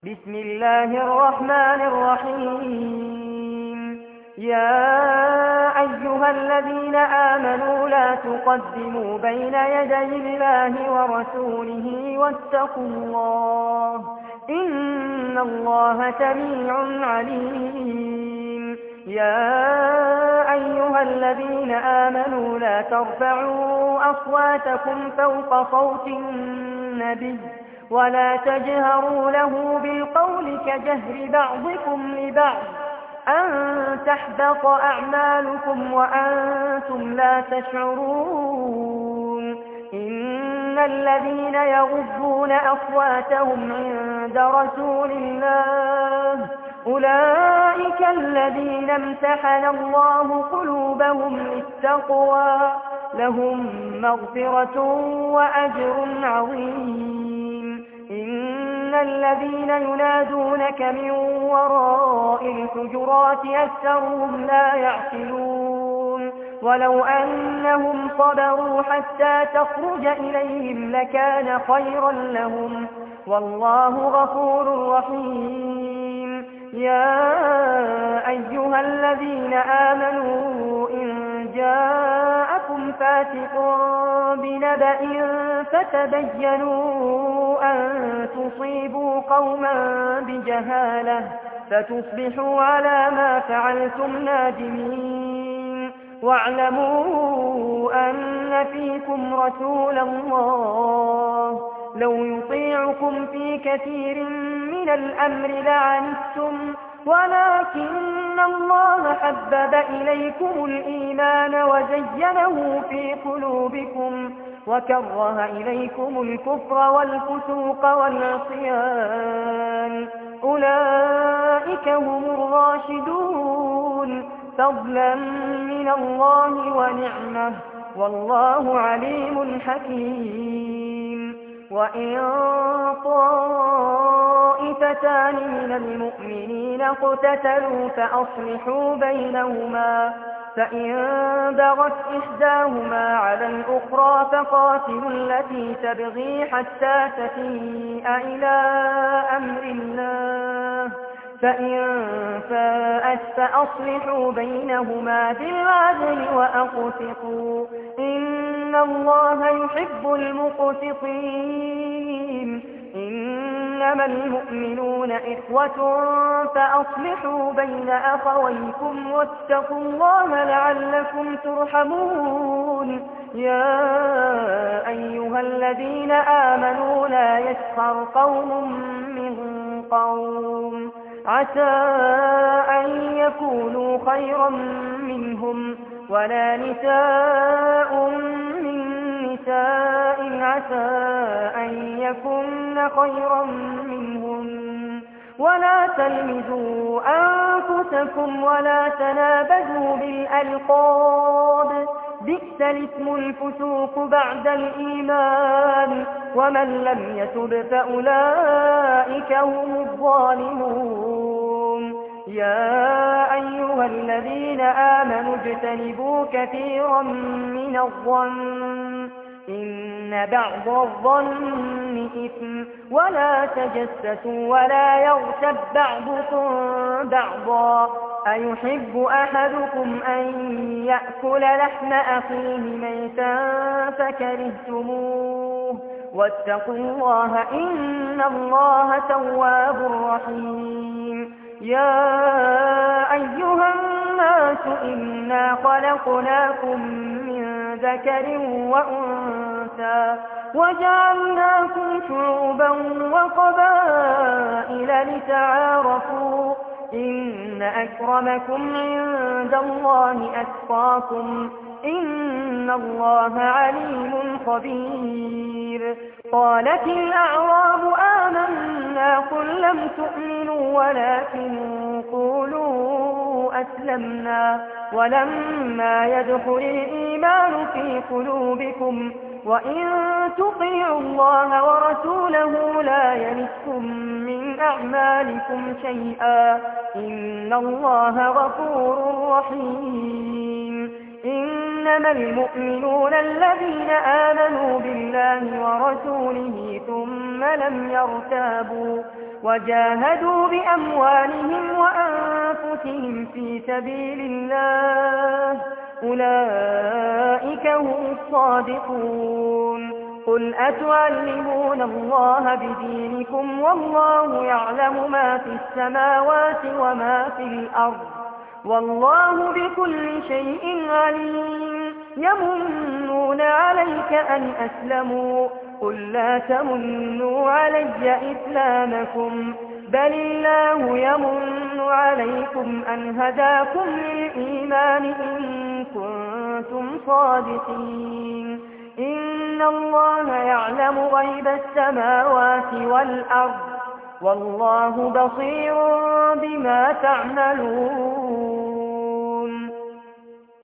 بسم الله الرحمن الرحيم. يا أيها الذين آمنوا لا تقدموا بين يدي الله ورسوله واتقوا الله إن الله سميع عليم. يا أيها الذين آمنوا لا ترفعوا أصواتكم فوق صوت النبي ولا تجهروا له بالقول كجهر بعضكم لبعض أن تحبط أعمالكم وأنتم لا تشعرون. إن الذين يغضون أصواتهم عند رسول الله أولئك الذين امتحن الله قلوبهم للتقوى لهم مغفرة وأجر عظيم. إن الذين ينادونك من وراء الحجرات أكثرهم لا يعقلون ولو أنهم صبروا حتى تخرج إليهم لكان خيرا لهم والله غفور رحيم. يا أيها الذين آمنوا إن جاءكم فاسق بنبأ فتبينوا أن تصيبوا قوما بجهالة فتصبحوا على ما فعلتم نادمين. واعلموا أن فيكم رسول الله لو يطيعكم في كثير من الأمر لعنتم ولكن الله حبب إليكم الإيمان وزينه في قلوبكم وكره إليكم الكفر والفسوق والعصيان أولئك هم الراشدون فضلا من الله ونعمه والله عليم حكيم. وإن طائفتان من المؤمنين اقتتلوا فأصلحوا بينهما فإن بغت إحداهما على الأخرى فقاتلوا التي تبغي حتى تفيء إلى أمر الله فإن فاءت فأصلحوا بينهما بالعدل وأقسطوا إن الله يحب المقسطين. إنما المؤمنون إخوة فأصلحوا بين أخويكم واتقوا الله لعلكم ترحمون. يا أيها الذين آمنوا لا يسخر قوم من قوم عسى أن يكونوا خيرا منهم ولا نساء من نساء عسى أن يكن خيرا منهم ولا تلمزوا أنفسكم ولا تنابزوا بالألقاب بئس الاسم الفسوق بعد الإيمان ومن لم يتب فأولئك هم الظالمون. يا أيها الذين آمنوا اجتنبوا كثيرا من الظن إن بعض الظن إثم ولا تجسسوا ولا يغتب بعضكم بعضا أيحب أحدكم أن يأكل لحم أخيه ميتا فكرهتموه واتقوا الله إن الله تواب رحيم. يا أيها الناس إنا خلقناكم من ذكر وأنثى وجعلناكم شعوبا وقبائل لتعارفوا إن أكرمكم عند الله أتقاكم إن الله عليم خبير. قالت الأعراب آمنا قل لم تؤمنوا ولكن قولوا أسلمنا ولما يدخل الإيمان في قلوبكم وإن تطيعوا الله ورسوله لا يلتكم من أعمالكم شيئا إن الله غفور رحيم. إنما المؤمنون الذين آمنوا بالله ورسوله ثم لم وجاهدوا بأموالهم وأنفسهم في سبيل الله أولئك هم الصادقون قل أتعلمون الله بدينكم والله يعلم ما في السماوات وما في الأرض والله بكل شيء عليم يمنون عليك أن أسلموا قل لا تمنوا علي إسلامكم بل الله يمن عليكم أن هداكم للإيمان إن كنتم صادقين إن الله يعلم غيب السماوات والأرض والله بصير بما تعملون